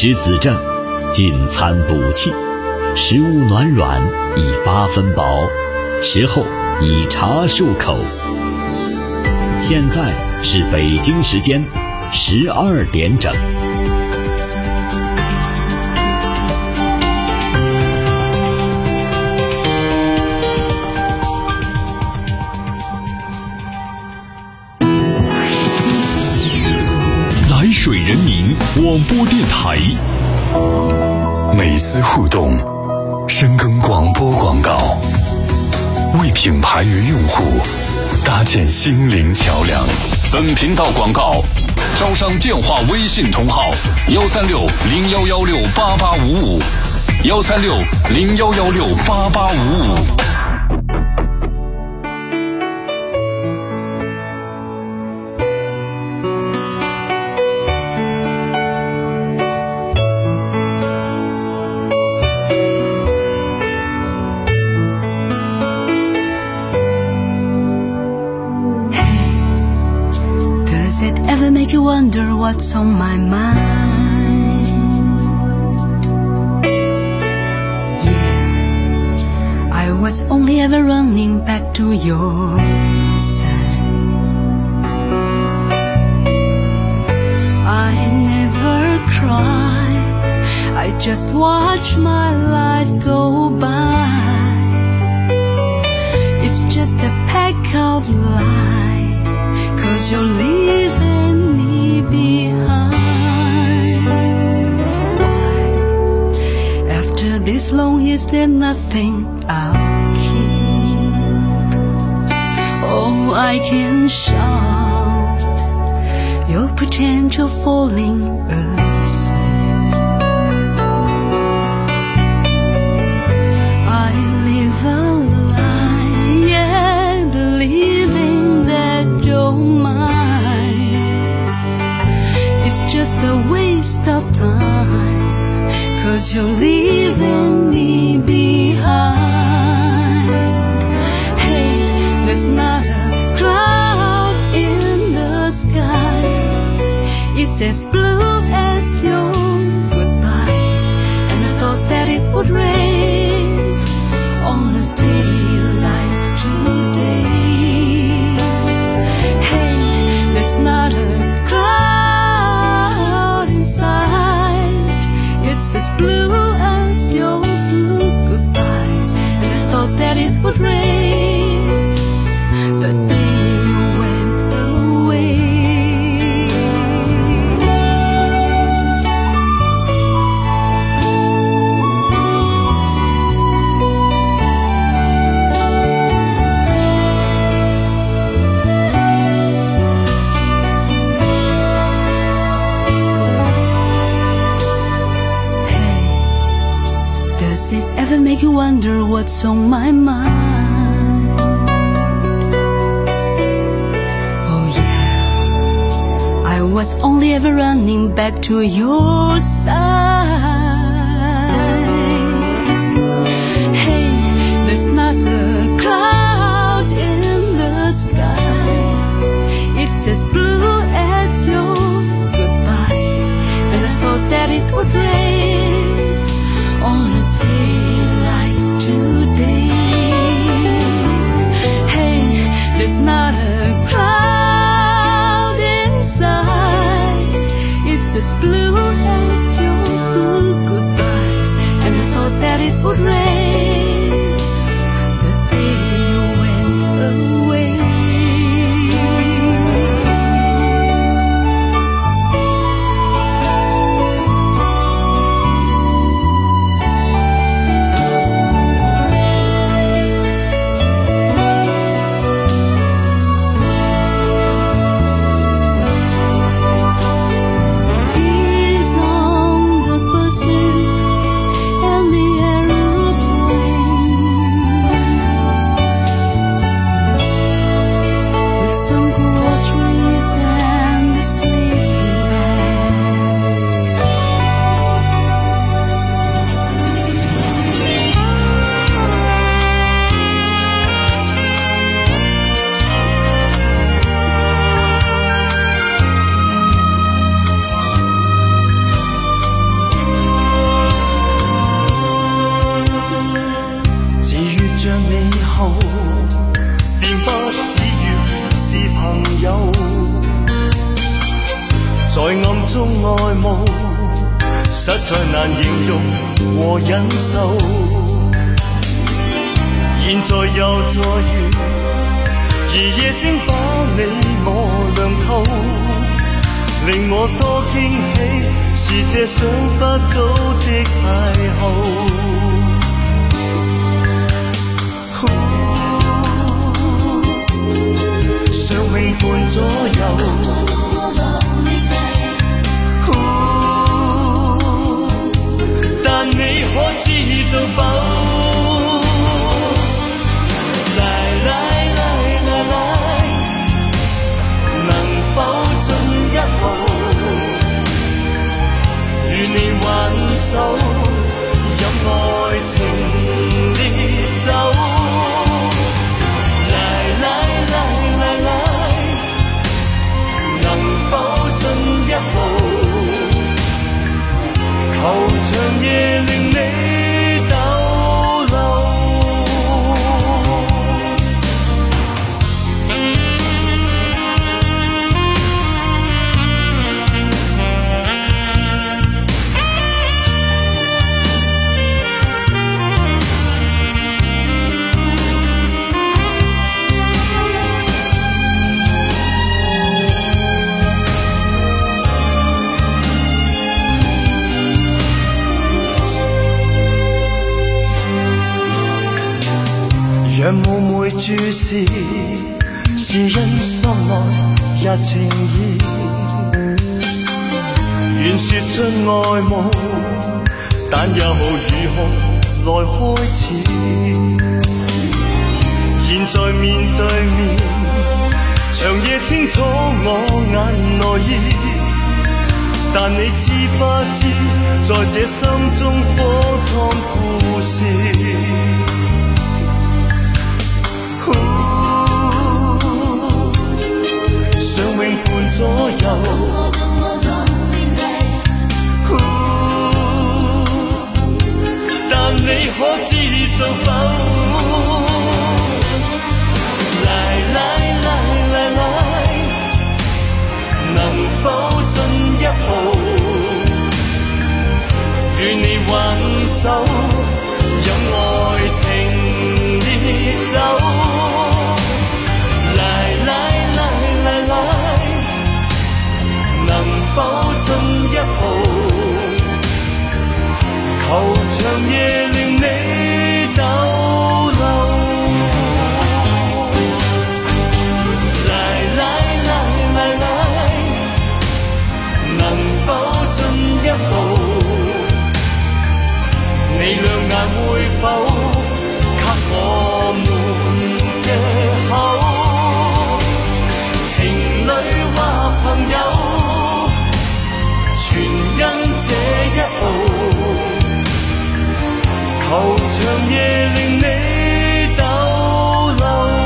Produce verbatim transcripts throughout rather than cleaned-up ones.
实子正，进餐补气，食物暖软，以八分饱，食后以茶漱口。现在是北京时间十二点整。 来水人民广播电台， 美思互动，深耕广播广告，为品牌与用户搭建心灵桥梁。 本频道广告招商电话微信同号幺三六零幺幺六八八五五幺三六零幺幺六八八五五。 Make you wonder what's on my mind. Yeah, I was only ever running back to your side. I never cry, I just watch my life go by. It's just a pack of lies, 'cause you're leaving behind. Why? After this long, is there nothing I'll keep? Oh, I can shout, you'll pretend you're falling asleep. I live a lie, yeah, believing that you're mine. Just a waste of time, 'cause you're leaving me behind. Hey, there's not a cloud in the sky, it's as blue as your goodbye. And I thought that it would rain on a day like today. Hey, there's not a it's as blue as your blue goodbyes. And I thought that it would rain the day you went away. Does it ever make you wonder what's on my mind? Oh yeah, I was only ever running back to your side. Hey, there's not a cloud in the sky, it's as blue as your goodbye. And I thought that it would rain on a day like today. Hey, there's not a cloud inside, it's as blue as your blue 着你後，便不只要是朋友，在暗中愛慕，實在難形容和忍受。現在又再遇，而夜聲把你我亮透，令我多驚喜，是這想不到的邂逅。上永伴左右，但你可知道否？來來來來來，能否進一步，與你挽手，任愛情烈酒。球場夜令你逗留。讓霧昧注視，是因心內一情意。願說出愛慕，但又如何來開始？現在面對面，長夜清楚我眼內意，但你知不知，在這心中火燙故事。上永伴左右，但你可知道否？來來來來來，能否進一步，與你挽手，任愛情烈酒。能否進一步？球場夜令你逗留。來來來來來，能否進一步？你兩眼會否給我們藉口？情侶或朋友，全因這一步，球場夜令你逗留。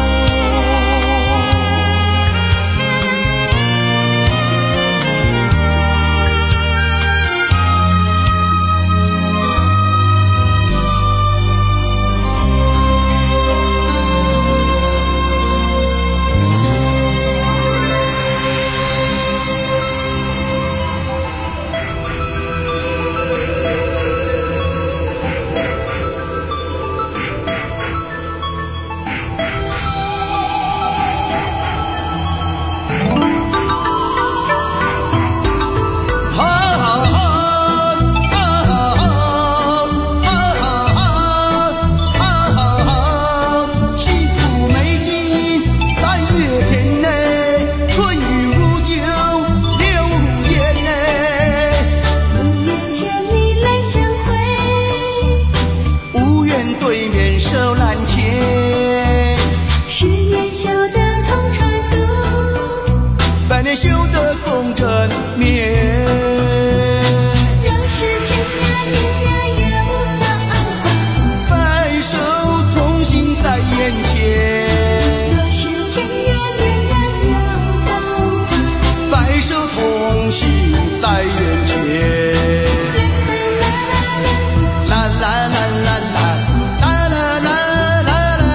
啦啦啦啦啦啦啦啦啦啦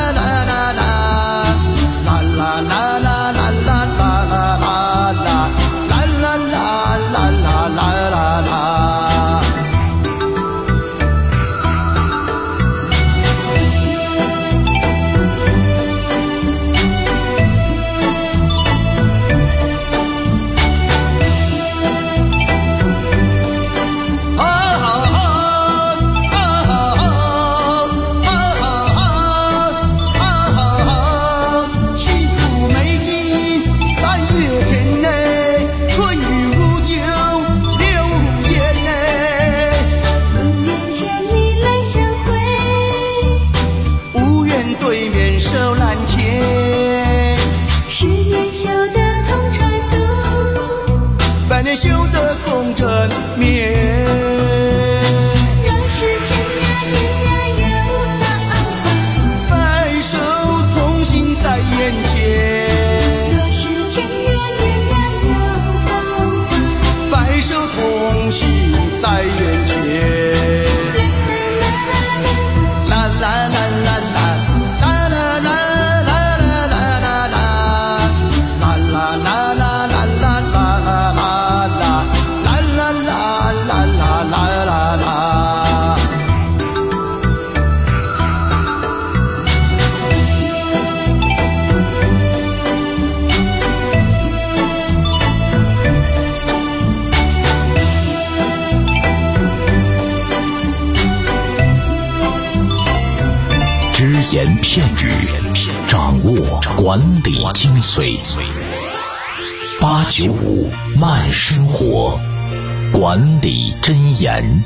对面手拦前， 十年修得同船渡， 百年修得共枕眠。 若是千年年月有造化， 白首同心在眼前。 若是千年年月有造化， 白首同心在眼前。啦啦啦啦啦。 只言片语，掌握管理精髓。八九五慢生活，管理箴言。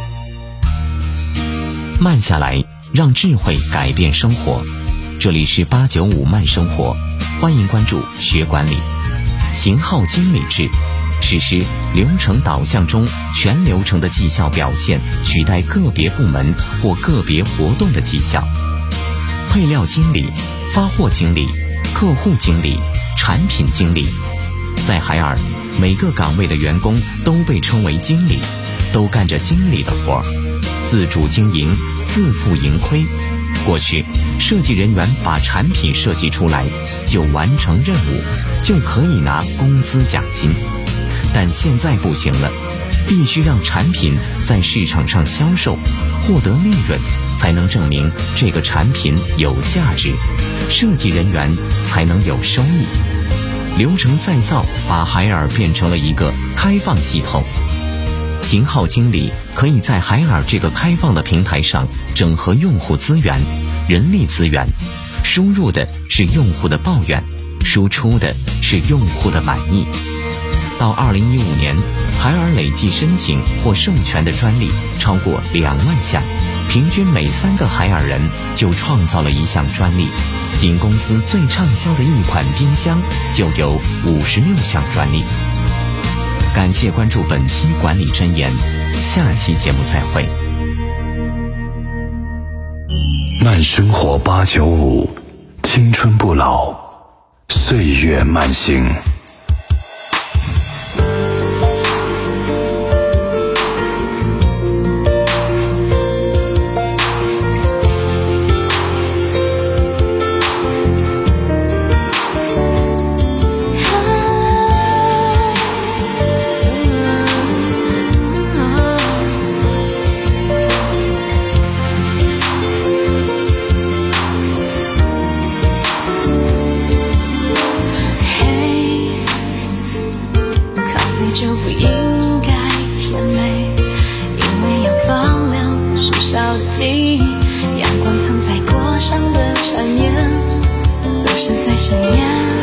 慢下来，让智慧改变生活。这里是八九五慢生活，欢迎关注学管理。型号经理制，实施流程导向中全流程的绩效表现取代个别部门或个别活动的绩效。配料经理、发货经理、客户经理、产品经理，在海尔，每个岗位的员工都被称为经理，都干着经理的活儿，自主经营，自负盈亏。过去，设计人员把产品设计出来，就完成任务，就可以拿工资奖金。但现在不行了，必须让产品在市场上销售，获得利润，才能证明这个产品有价值，设计人员才能有收益。流程再造把海尔变成了一个开放系统，型号经理可以在海尔这个开放的平台上整合用户资源、人力资源，输入的是用户的抱怨，输出的是用户的满意。到二零一五年，海尔累计申请或授权的专利超过两万项，平均每三个海尔人就创造了一项专利。仅公司最畅销的一款冰箱就有五十六项专利。感谢关注本期管理箴言，下期节目再会。 慢生活八九五，青春不老，岁月慢行。 就不应该甜美，因为要保留树梢的记忆，阳光曾在果上的缠绵，总是在深夜，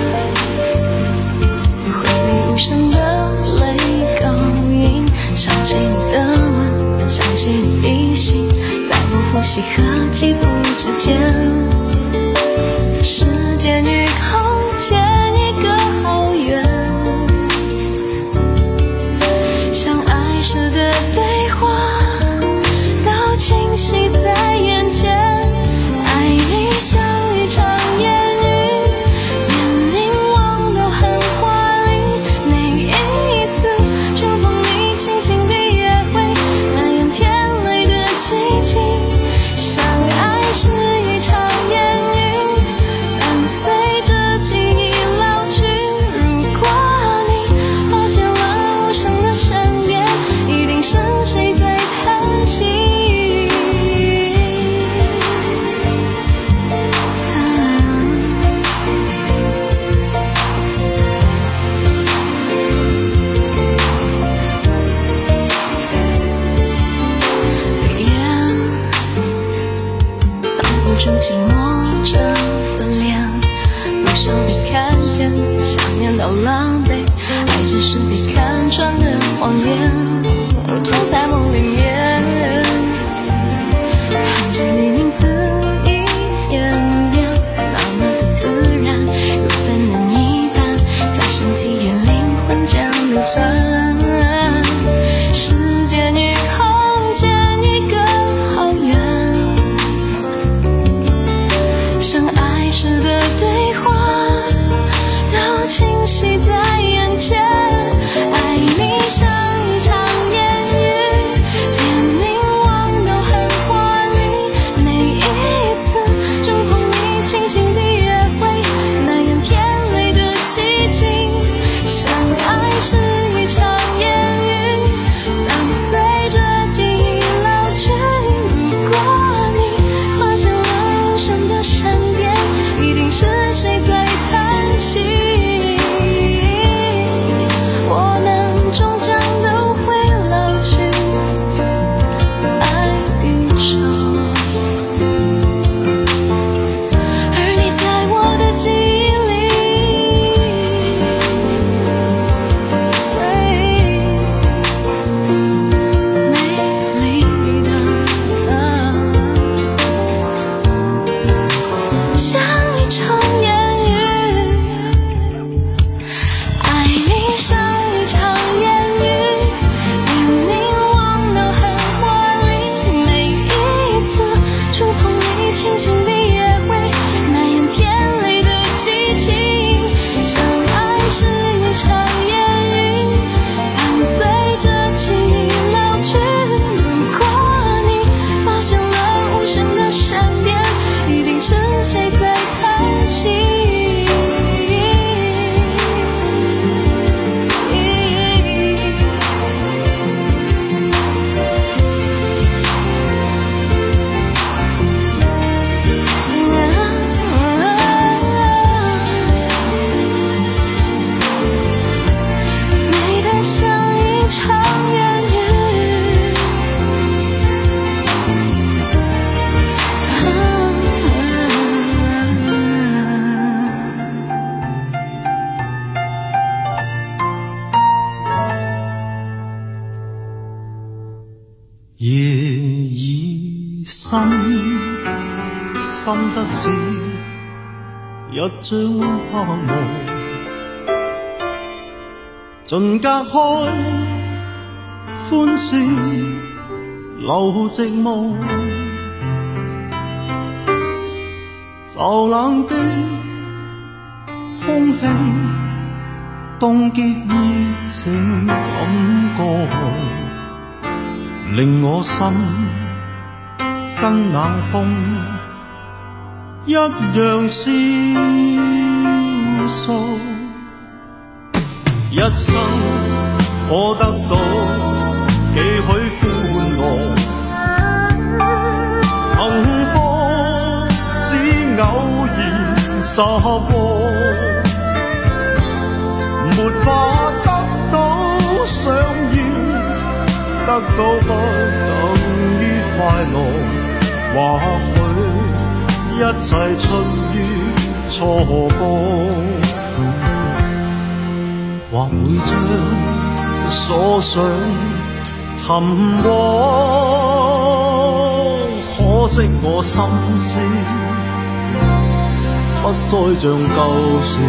回忆无声的泪勾引，想起你的吻，想起你的心，在我呼吸和肌肤之间，时间与空间一个好远，时的对话都清晰在眼前，爱你像一场烟雨，连凝望都很华丽，每一次触碰你轻轻的约会，蔓延甜美的奇迹，相爱是一场烟雨，伴随着记忆老去，如果你发现了无声的深夜，一定是谁在叹气、啊、语言藏不住寂寞着的脸，不想被看见，想念到狼狈，爱只是被看穿的谎言，常在梦里面喊着你名字一遍时的对话都清晰在眼前，爱你像一场烟雨，连凝望都很华丽，每一次触碰你轻轻的约会，那样甜美的激情，相爱是一场烟雨，当随着记忆老去，如果你发现了无声的闪电，一定是谁在叹息，我们终将都会老去，爱与愁，而你在我的记忆里，美丽的啊，像一场烟雨，爱你像一场烟雨，连凝望都很华丽，每一次触碰你轻轻的约会，那样甜美的激情，相爱是一场烟雨，伴随着记忆老去，如果你发现了无声的闪电，一定是谁在叹息，美得像一场烟雨， 夜已深，深得似一張黑幕，盡隔開歡笑留寂寞，驟冷的空氣凍結熱情感覺，令我心跟冷風一樣消縮，一生可得到幾許歡樂，幸福只偶然十過，沒法得到想要，得到不等於快樂，或許一切出於錯覺，或會將所想沉沒，可惜我心思不再像舊時，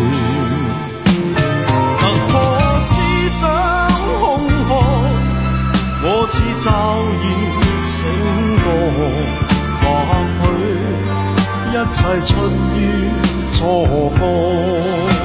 突破思想空殼，我似驟然醒覺，或許一切出於錯覺。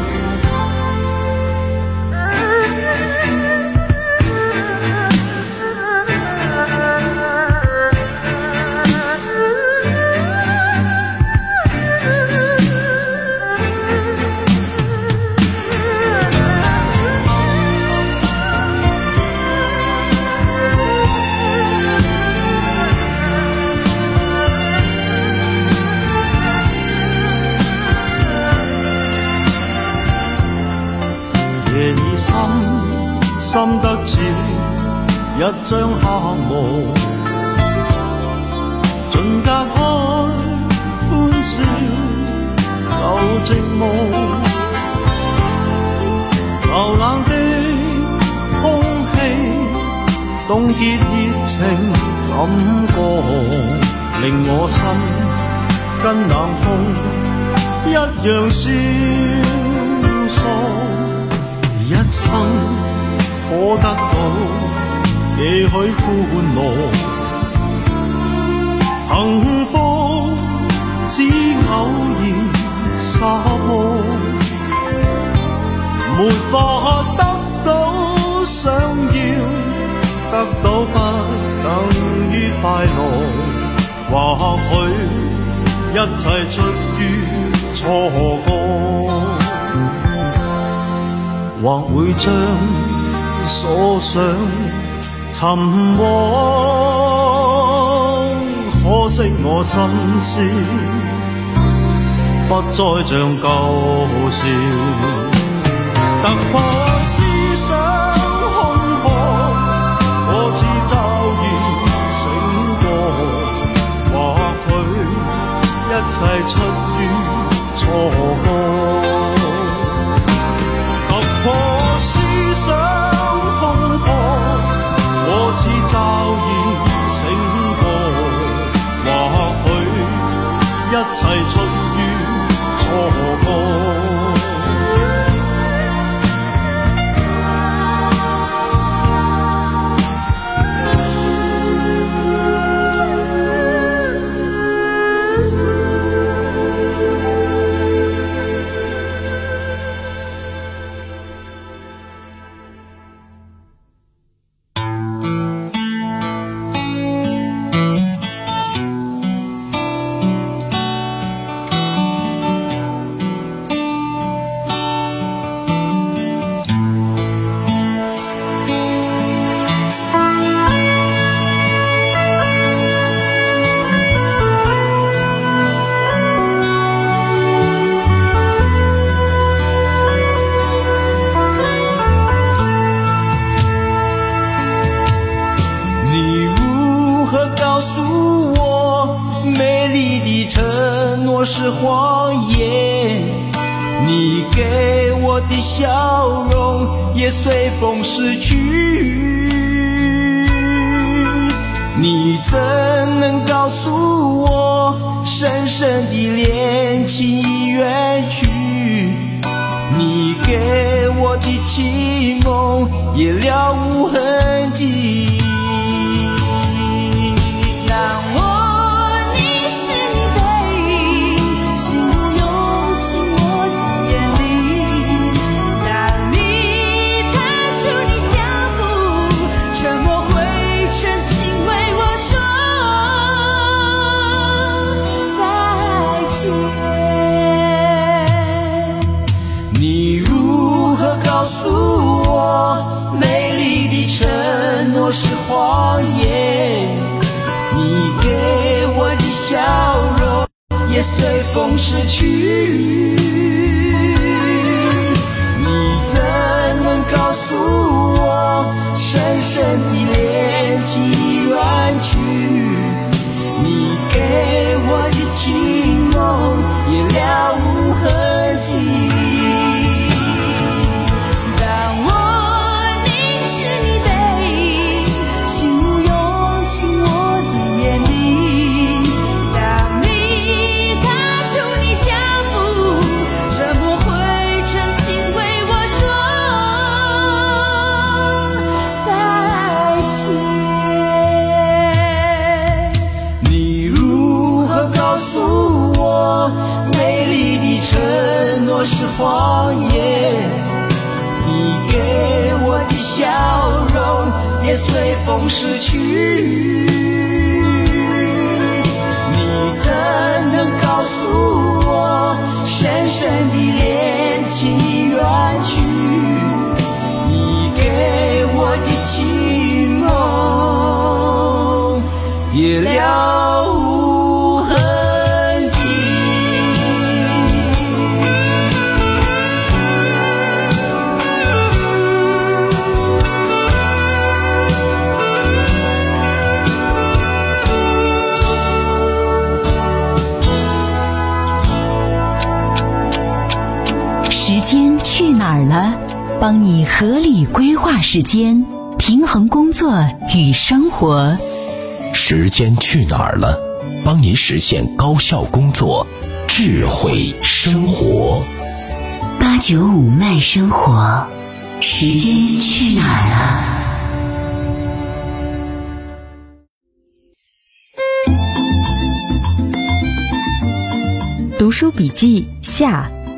夜已深，深得似一張黑幕，盡隔開歡笑留寂寞，驟冷的空氣凍結熱情感覺，令我心跟冷風一樣消疏。一生可得到幾許歡樂，幸福只偶然没法得到想要，得到不等於快樂，或許一切出於錯覺，或會將所想沉沒，可惜我心思不再像舊時，突破思想空殼，我似驟然醒過，或許一切出於錯覺，突破思想空殼，我似驟然醒過，或許一切出於錯覺。 是谎言，你给我的笑容也随风逝去，你怎能告诉我深深的恋情已远去，你给我的情梦也了无痕迹，让我是谎言，你给我的笑容也随风逝去，你怎能告诉我深深的恋情已远去，你给我的情梦也了无痕迹，是谎言，你给我的笑容也随风逝去，你怎能告诉我深深的恋情已远去，你给我的情梦也了无痕迹。 时间去哪儿了？帮你合理规划时间，平衡工作与生活。 时间去哪儿了？帮你实现高效工作，智慧生活。 八九五慢生活，时间去哪儿了？读书笔记下，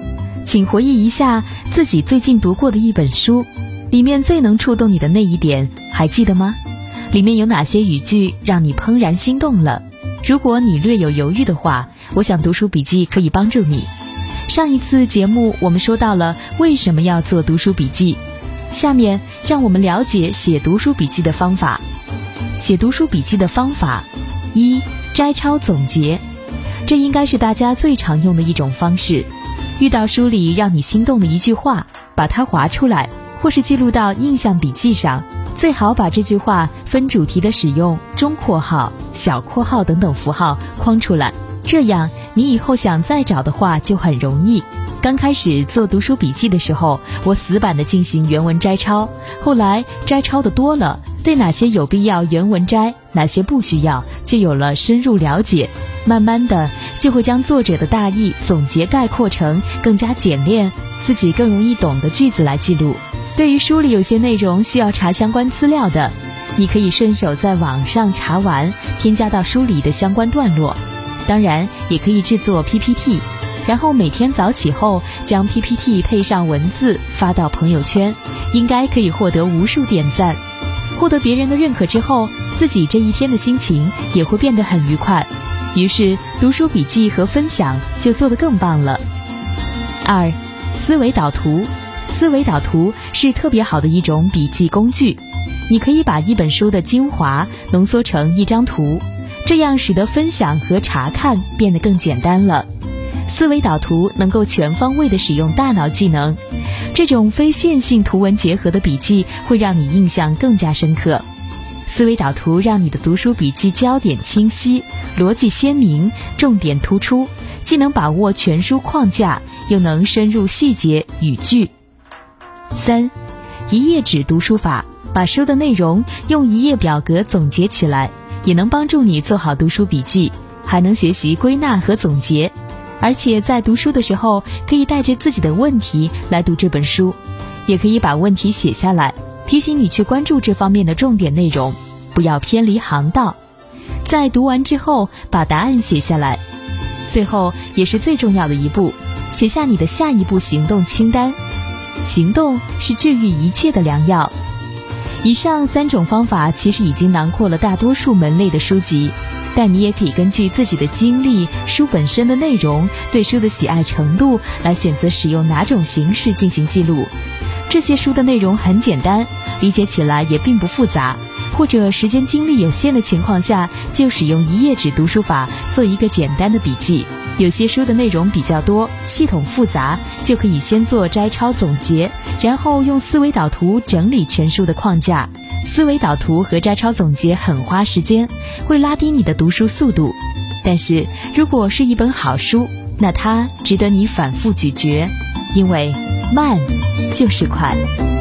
请回忆一下自己最近读过的一本书，里面最能触动你的那一点还记得吗？里面有哪些语句让你怦然心动了？如果你略有犹豫的话，我想读书笔记可以帮助你。上一次节目我们说到了为什么要做读书笔记，下面让我们了解写读书笔记的方法。写读书笔记的方法一，摘抄总结。这应该是大家最常用的一种方式。遇到书里让你心动的一句话，把它划出来，或是记录到印象笔记上，最好把这句话分主题的使用中括号、小括号等等符号框出来，这样你以后想再找的话就很容易。刚开始做读书笔记的时候，我死板地进行原文摘抄，后来摘抄的多了，对哪些有必要原文摘，哪些不需要，就有了深入了解，慢慢的就会将作者的大意总结概括成更加简练、自己更容易懂的句子来记录。对于书里有些内容需要查相关资料的，你可以顺手在网上查完，添加到书里的相关段落。当然也可以制作 P P T， 然后每天早起后将 P P T 配上文字发到朋友圈，应该可以获得无数点赞。获得别人的认可之后，自己这一天的心情也会变得很愉快，于是读书笔记和分享就做得更棒了。二，思维导图。思维导图是特别好的一种笔记工具，你可以把一本书的精华浓缩成一张图，这样使得分享和查看变得更简单了。思维导图能够全方位地使用大脑技能，这种非线性图文结合的笔记会让你印象更加深刻。思维导图让你的读书笔记焦点清晰，逻辑鲜明，重点突出，既能把握全书框架，又能深入细节语句。三，一页纸读书法，把书的内容用一页表格总结起来，也能帮助你做好读书笔记，还能学习归纳和总结。而且在读书的时候，可以带着自己的问题来读这本书，也可以把问题写下来，提醒你去关注这方面的重点内容，不要偏离航道。在读完之后，把答案写下来。最后也是最重要的一步，写下你的下一步行动清单。行动是治愈一切的良药。以上三种方法其实已经囊括了大多数门类的书籍，但你也可以根据自己的经历、书本身的内容、对书的喜爱程度来选择使用哪种形式进行记录。这些书的内容很简单，理解起来也并不复杂，或者时间精力有限的情况下，就使用一页纸读书法做一个简单的笔记。有些书的内容比较多，系统复杂，就可以先做摘抄总结，然后用思维导图整理全书的框架。思维导图和摘抄总结很花时间，会拉低你的读书速度，但是如果是一本好书，那它值得你反复咀嚼，因为慢就是快。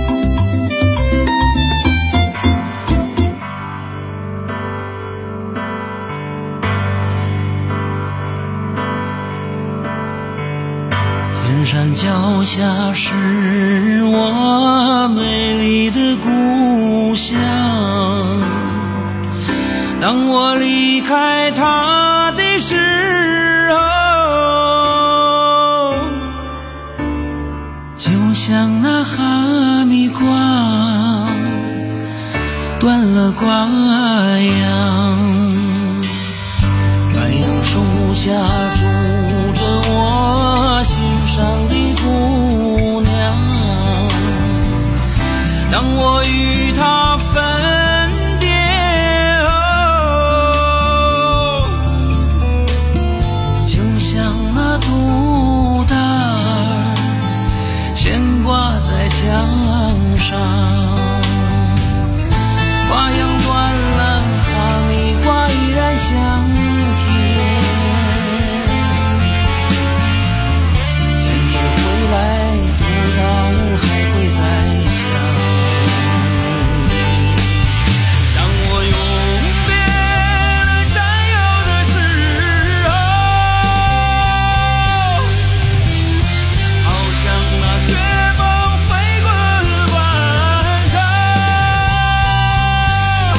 天山脚下是我美丽的故乡，当我离开它的时候，就像那哈密瓜断了瓜秧，白杨树下住着我心上的姑娘，当我与她分别后，就像那杜达尔牵挂在墙上，瓜秧断了，哈密瓜依然香甜。来，杜达尔还会再想，当我永别了战友的时候，好像那雪崩飞滚万丈，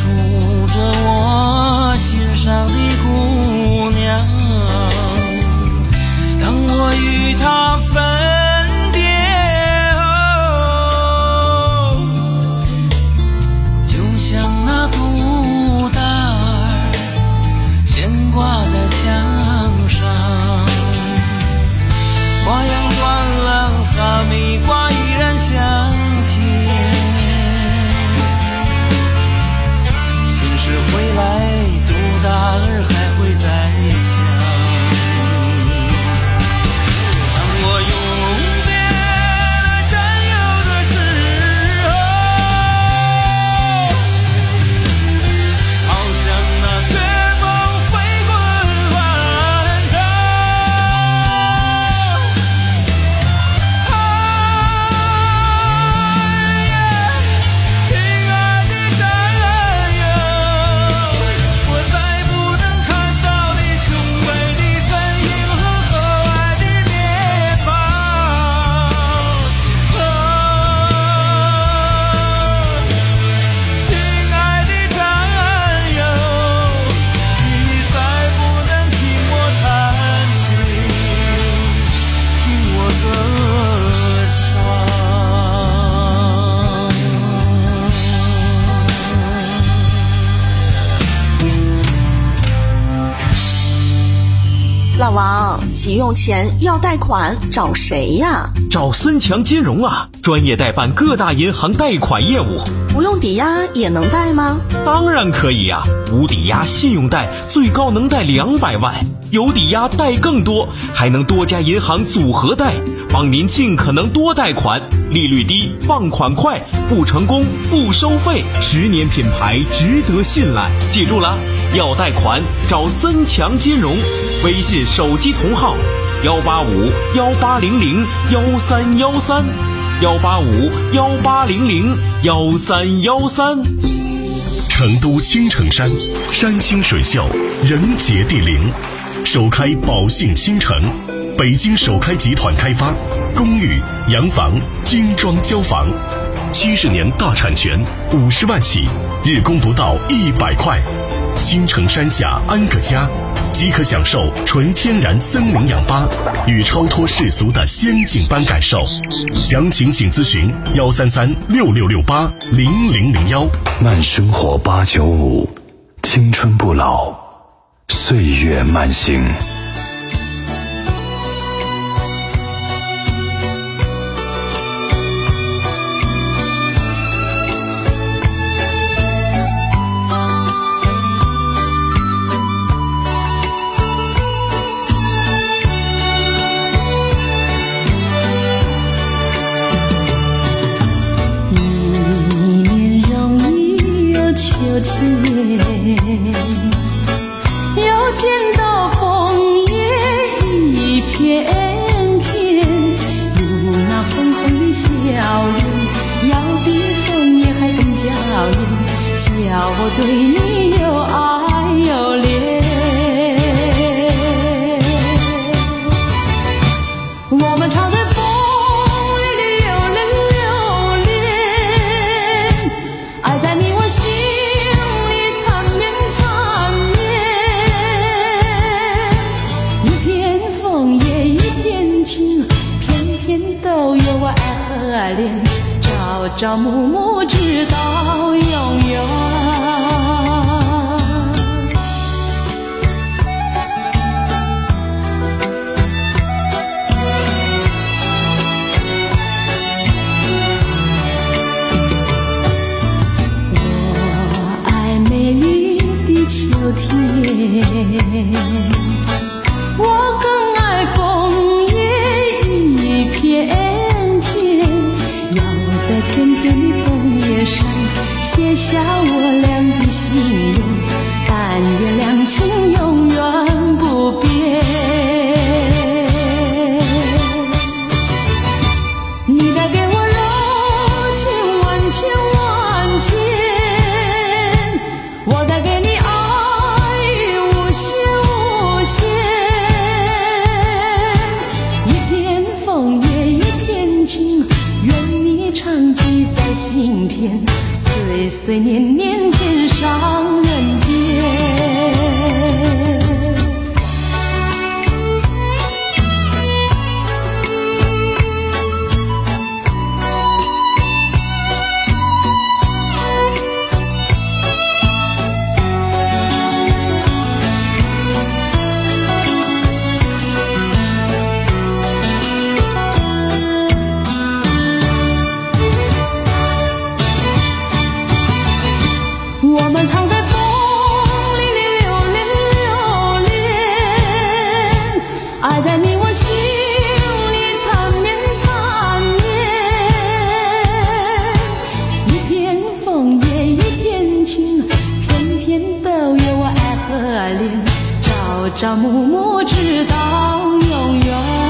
着我心上的姑娘，当我与她分别后，就像那孤单儿悬挂在墙上，花样断了，哈密瓜依然香甜，情是回来，杜达尔还会再想。当我永别了占有的时候，好像那雪崩飞滚万丈。亲爱的战友，我再不能看到你雄伟的身影和和蔼的脸庞。亲爱的战友，你再不能听我弹琴，听我歌唱。 老王，急用钱要贷款找谁呀？ 找森强金融啊，专业代办各大银行贷款业务。 不用抵押也能贷吗？ 当然可以呀、无抵押信用贷最高能贷两百万，有抵押贷更多，还能多家银行组合贷，帮您尽可能多贷款，利率低，放款快，不成功不收费，十年品牌，值得信赖。记住了，要贷款找森强金融，微信手机同号幺八五幺八零零幺三幺三，幺八五幺八零零幺三幺三。 成都青城山，山清水秀，人杰地灵，首开宝信新城，北京首开集团开发，公寓、洋房、精装交房，七十年大产权，五十万起，日供不到一百块。青城山下安个家，即可享受纯天然森林氧吧与超脱世俗的仙境般感受。详情请咨询幺三三六六六八零零零幺。 慢生活八九五，青春不老，岁月慢行。 又见到枫叶一片片，有那红红的笑容，要比枫叶还更娇艳，叫我对你又爱又恋。我们常在风雨里流连流连，爱在你我心里缠绵缠绵，一片枫叶一片情，片片都有我爱和恋，朝朝暮暮直到永远。我更爱枫叶一片片，要在片片的枫叶上写下我俩的心愿，但愿两情永远不变。你带给我柔情万千万千，我带给你岁岁年年天上爱恋，朝朝暮暮直到永远。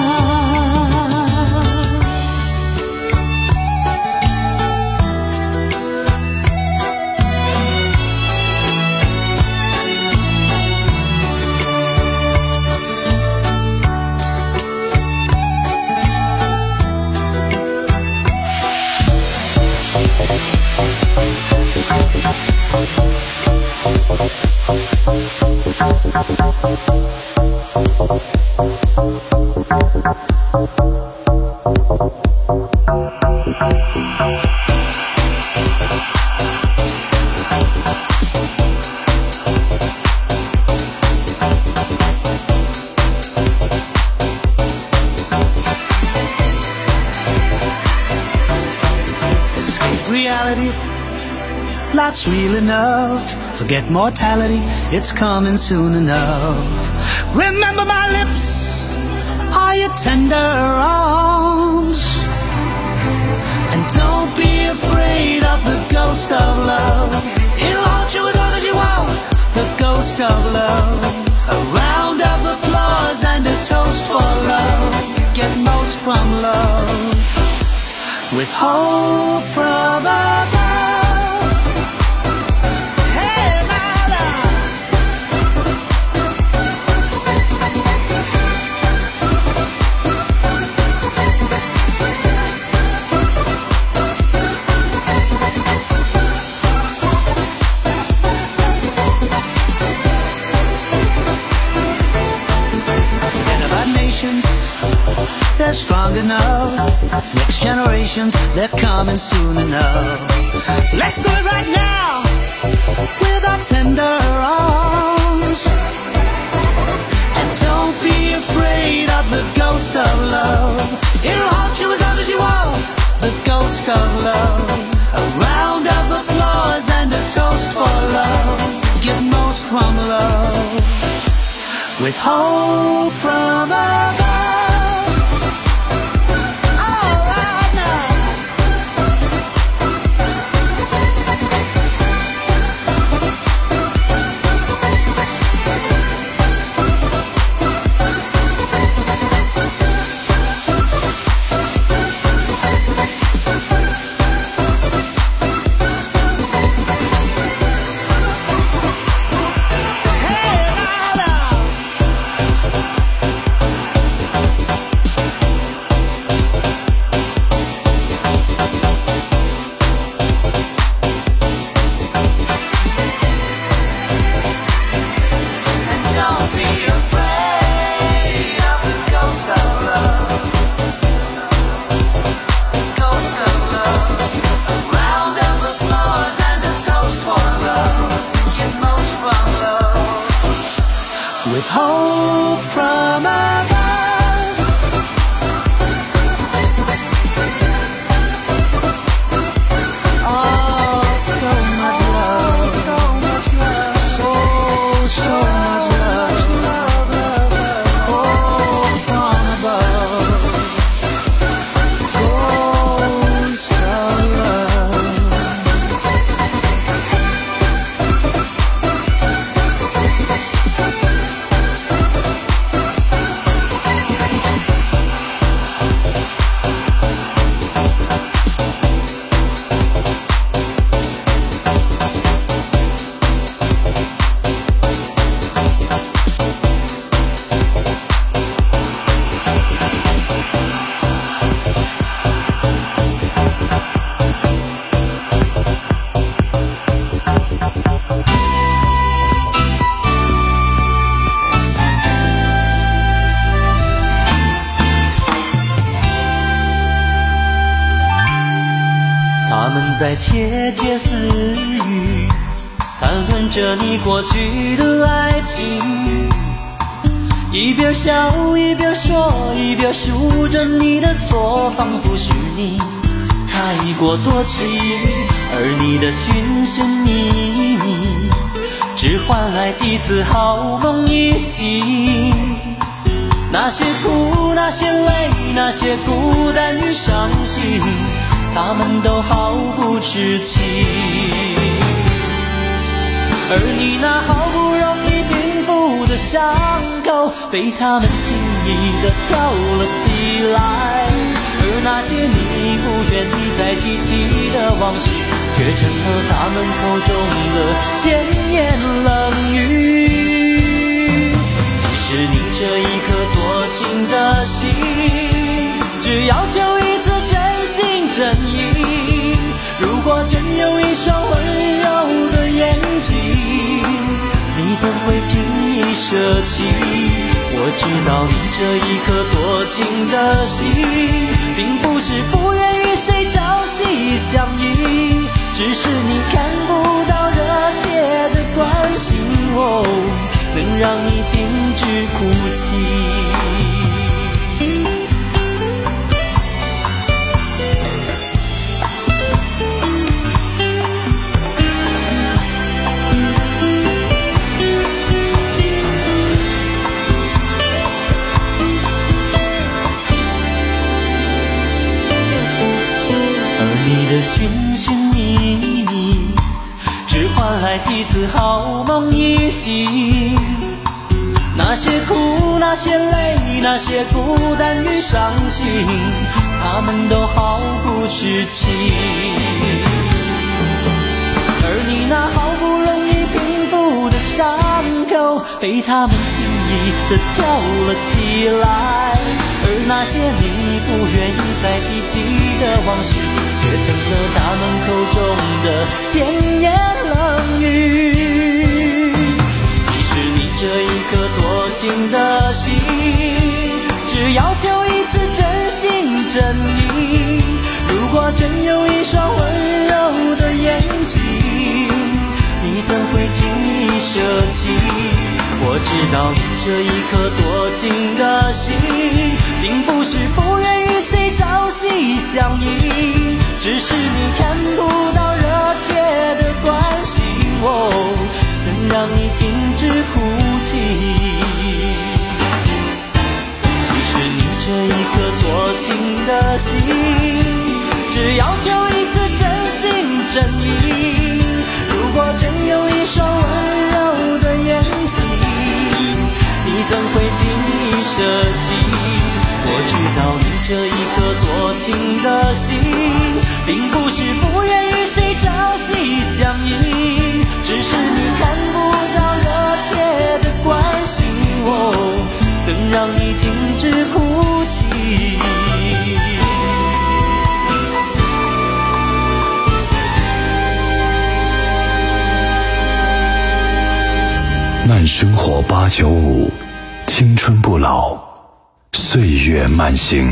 Reality, life's real enough. Forget mortality, it's coming soon enough. Remember my lips, are your tender arms. And don't be afraid of the ghost of love. It'll haunt you as long as you want. The ghost of love. A round of applause and a toast for love. Get most from love. With hope from above. Hey, my love. Forget about nations, they're strong enough. Next generations, they're coming soon enough. Let's do it right now with our tender arms. And don't be afraid of the ghost of love. It'll haunt you as long as you want. The ghost of love. A round of applause and a toast for love. Give most from love. With hope from above. With hope from above. Oh, so much love, so much love, so, so much love, love, love, love. Hope from above. Ghost of love. 他们在窃窃私语，谈论着你过去的爱情，一边笑一边说，一边数着你的错，仿佛是你太过多情，而你的寻寻觅觅，只换来几次好梦一醒。那些苦，那些累，那些孤单与伤心，他们都毫不知情。而你那好不容易变的伤口被他们轻易地挑了起来，而那些你不愿意再提起的往事，却成了他们口中的闲言冷语。其实你这一颗多情的心，只要求一次真心真意。如果真有一双温柔的眼睛，你怎会轻易舍弃？我知道你这一颗多情的心，并不是不愿与谁朝夕相依，只是你看不到热切的关心，哦，能让你停止哭泣。你的寻寻觅觅，只换来几次好梦一醒。那些苦，那些累，那些孤单与伤心，他们都毫不知情。而你那好不容易平复的伤口，被他们轻易地挑了起来。而那些你不愿意再提起的往事，却成了他们口中的闲言冷语。其实你这一颗多情的心，只要求一次真心真意。如果真有一双温柔的眼睛，你怎会轻易舍弃？我知道你这一颗多情的心，并不是不愿与谁朝夕相依，只是你看不到热切的关心，哦，能让你停止哭泣。其实你这一颗多情的心，只要求一次真心真意。如果真有一双温柔的眼睛，你怎会轻易舍弃？我知道你这一颗多情的心，并不是不愿与谁朝夕相依，只是你看不到热切的关心，哦，能让你停止哭泣。 慢生活八九五，青春不老，岁月慢行。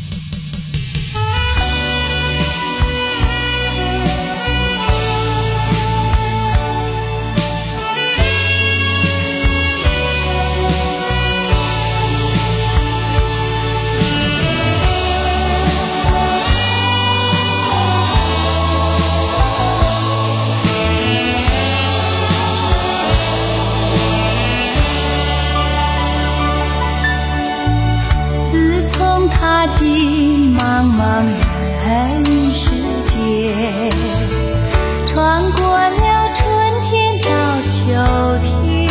踏进茫茫人世间，穿过了春天到秋天，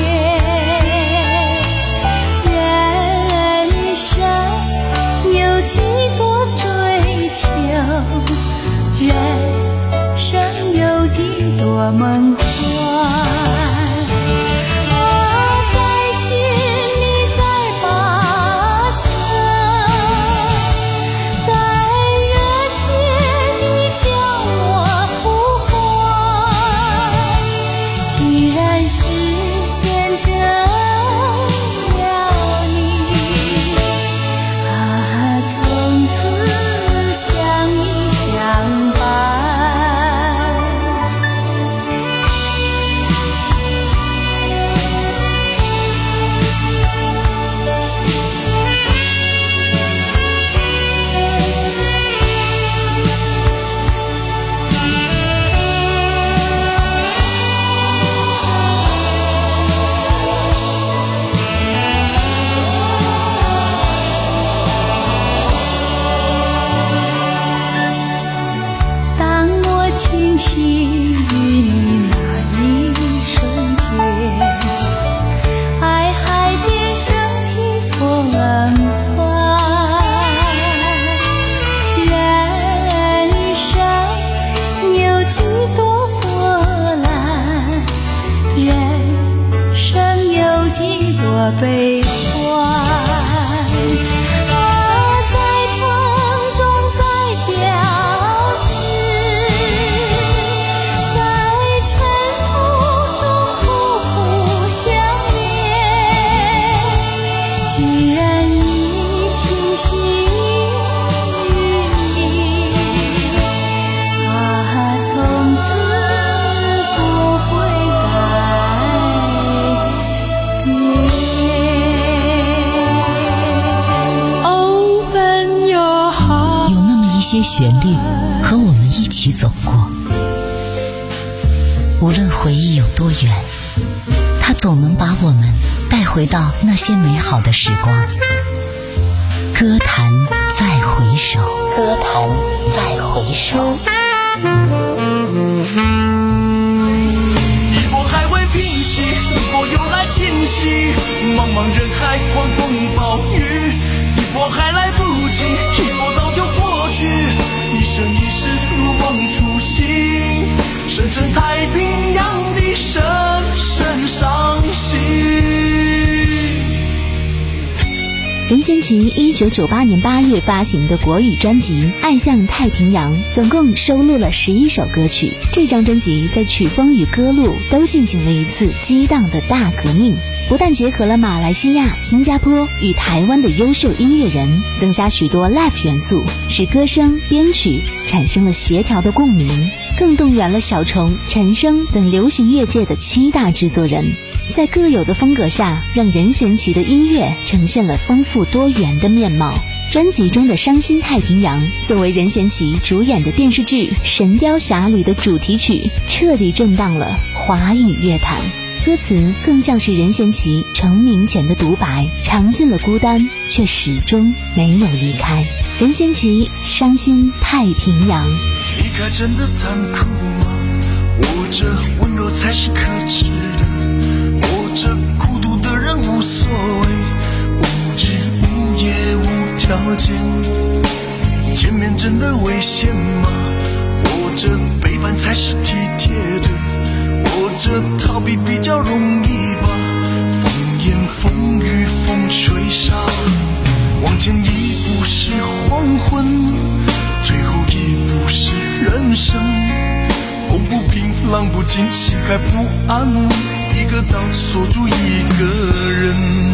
人生有几多追求，人生有几多梦幻。在人生有几多悲欢？ 些旋律和我们一起走过，无论回忆有多远，它总能把我们带回到那些美好的时光。歌坛再回首，歌坛再回首。 一波还未平息，一波又来侵袭，茫茫人海，狂风暴雨，一波还来不及，一波早就过去，一生一世如梦初醒，深深太平洋的深深伤心。 任贤齐一九九八年八月发行的国语专辑《爱向太平洋》总共收录了十一首歌曲。这张专辑在曲风与歌路都进行了一次激荡的大革命，不但结合了马来西亚、新加坡与台湾的优秀音乐人，增加许多 live 元素，使歌声、编曲产生了协调的共鸣，更动员了小虫、陈升等流行乐界的七大制作人，在各有的风格下，让任贤齐的音乐呈现了丰富多元的面貌。专辑中的《伤心太平洋》作为任贤齐主演的电视剧《神雕侠侣》的主题曲，彻底震荡了华语乐坛。歌词更像是任贤齐成名前的独白，尝尽了孤单，却始终没有离开。任贤齐《伤心太平洋》。 离开真的残酷吗？活着温柔才是可耻的，活着孤独的人无所谓，无日无夜无条件，见面真的危险吗？活着背叛才是体贴的，活着逃避比较容易吧，风言风语风吹沙，往前一步是黄昏，最后一步是人生，风不平浪不静，心还不安稳，一个岛锁住一个人。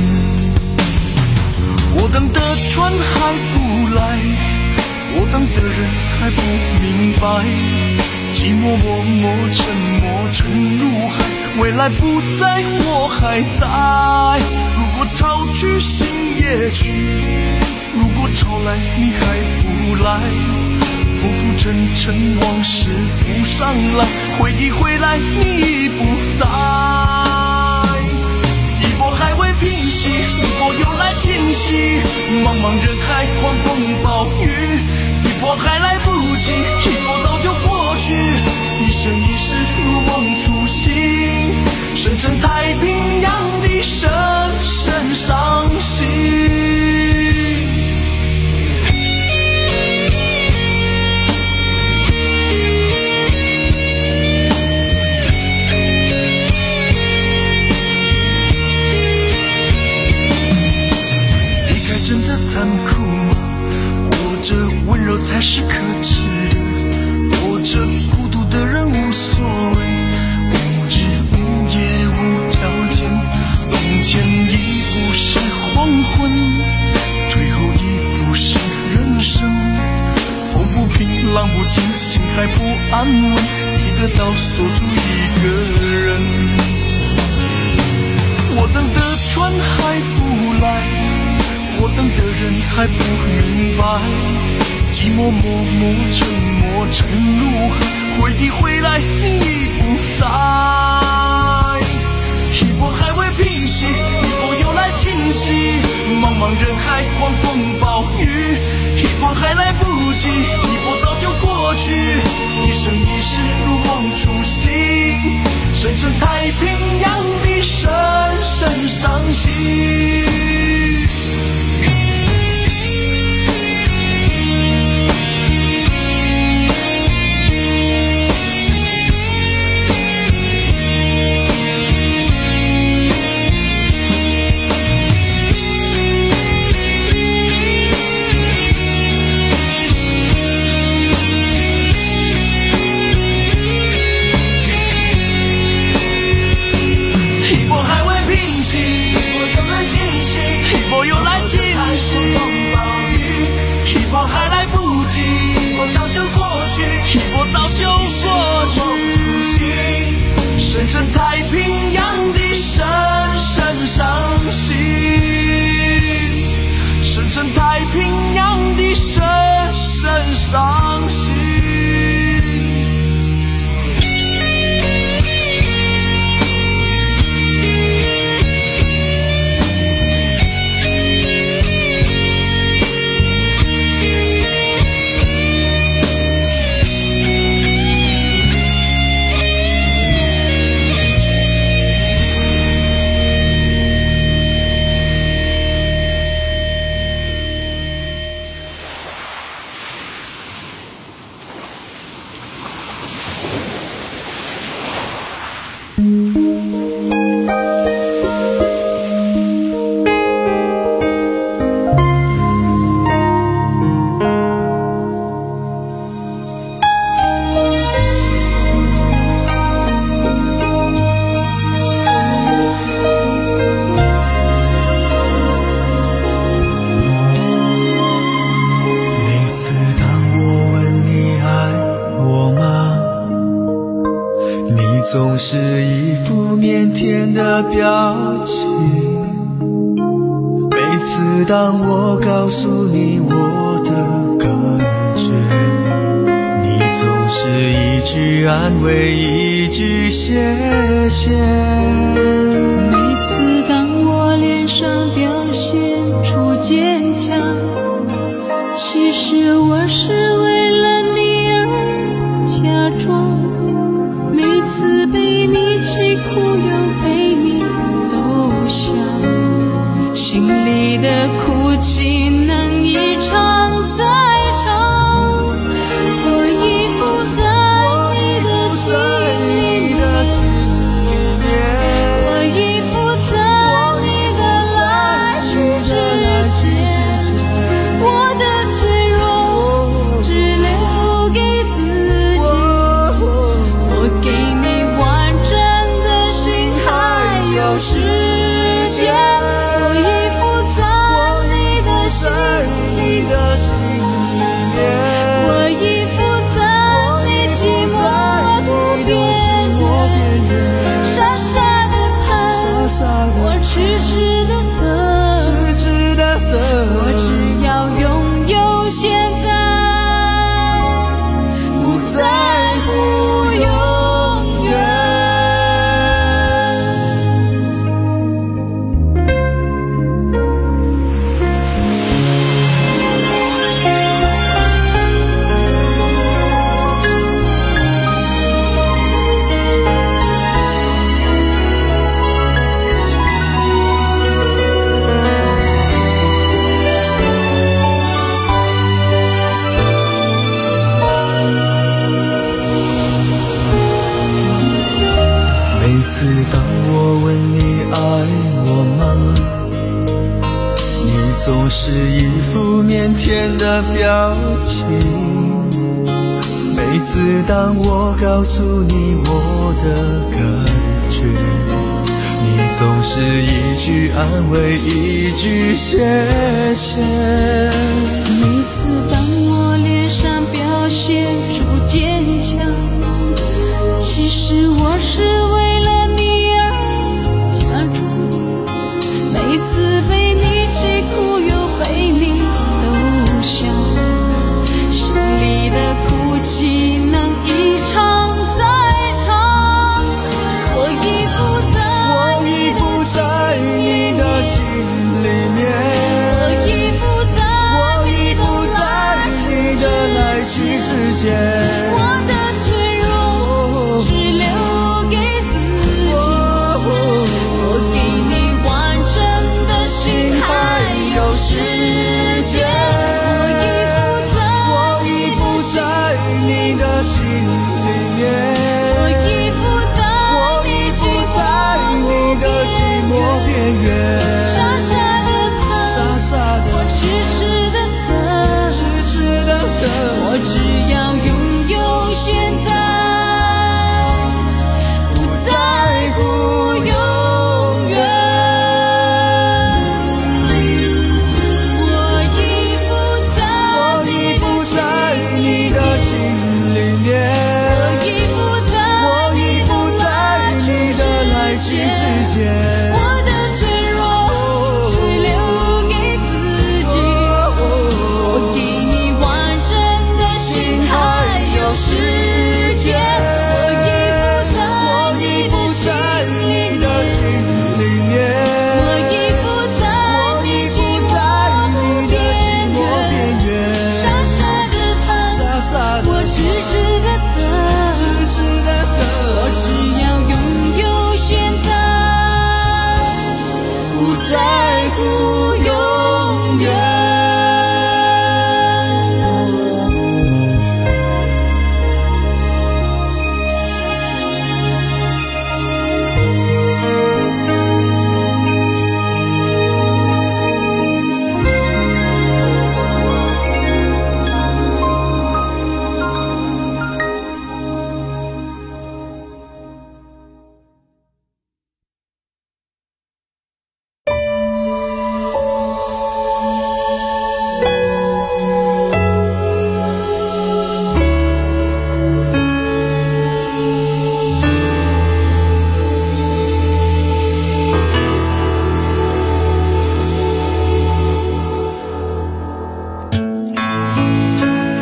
我等的船还不来，我等的人还不明白，寂寞默默沉默沉入海，未来不在我还在。如果潮去心也去，如果潮来你还不来，浮浮沉沉往事浮上来，回忆回来你已不在。一波还未平息，一波又来侵袭，茫茫人海狂风暴雨，一波还来不及，一波早就过去，一生一世如梦初醒，深深太平洋的深深伤心。残酷吗？活着温柔才是可耻的，活着孤独的人无所谓，无日无夜无条件，往前一步是黄昏，最后一步是人生，风不平浪不静，心还不安稳，一个岛锁住一个人。我等的船还不来，我等的人还不明白，寂寞默默沉默沉入海，回忆回来你已不在。一波还未平息，一波又来侵袭，茫茫人海狂风暴雨，一波还来不及，一波早就过去，一生一世如梦初醒，深深太平洋的深深伤心。 的表情，每次当我告诉你我的感觉，你总是一句安慰，一句谢谢。 每次当我脸上表现出坚强，其实我是为了你而假装。每次被你气哭又被你逗笑，心里的哭泣能一场再场。我依附在你的情里面，我依附在你的来去之间，我的脆弱只留给自己，我给你完整的心还有时间，我依附在你的心里面，我依附在你寂寞的边缘，傻傻的盼，我痴痴的等， 痴痴的等， 我只要拥有现在，不在乎永远。 每次当我问你爱我吗，你总是一副腼腆的表情。每次当我告诉你我的感觉，你总是一句安慰，一句谢谢。 每次当我脸上表现出坚强，其实我是为了你而假装。每次被你气哭又被你逗笑，心里的哭泣能一场再场。我依附在你的在你的情里面， 我依附在我依附在你的来去之间， 我的脆弱只留给自己，我给你完整的心还有时间，我依附在你的心里面， 我依附在你的寂寞边缘，傻傻的盼，我痴痴的等， 痴痴的等， 我只要拥有现在，不在乎永远。我依附在依附在你的情里面， 我依附在我依附在你的来去之间。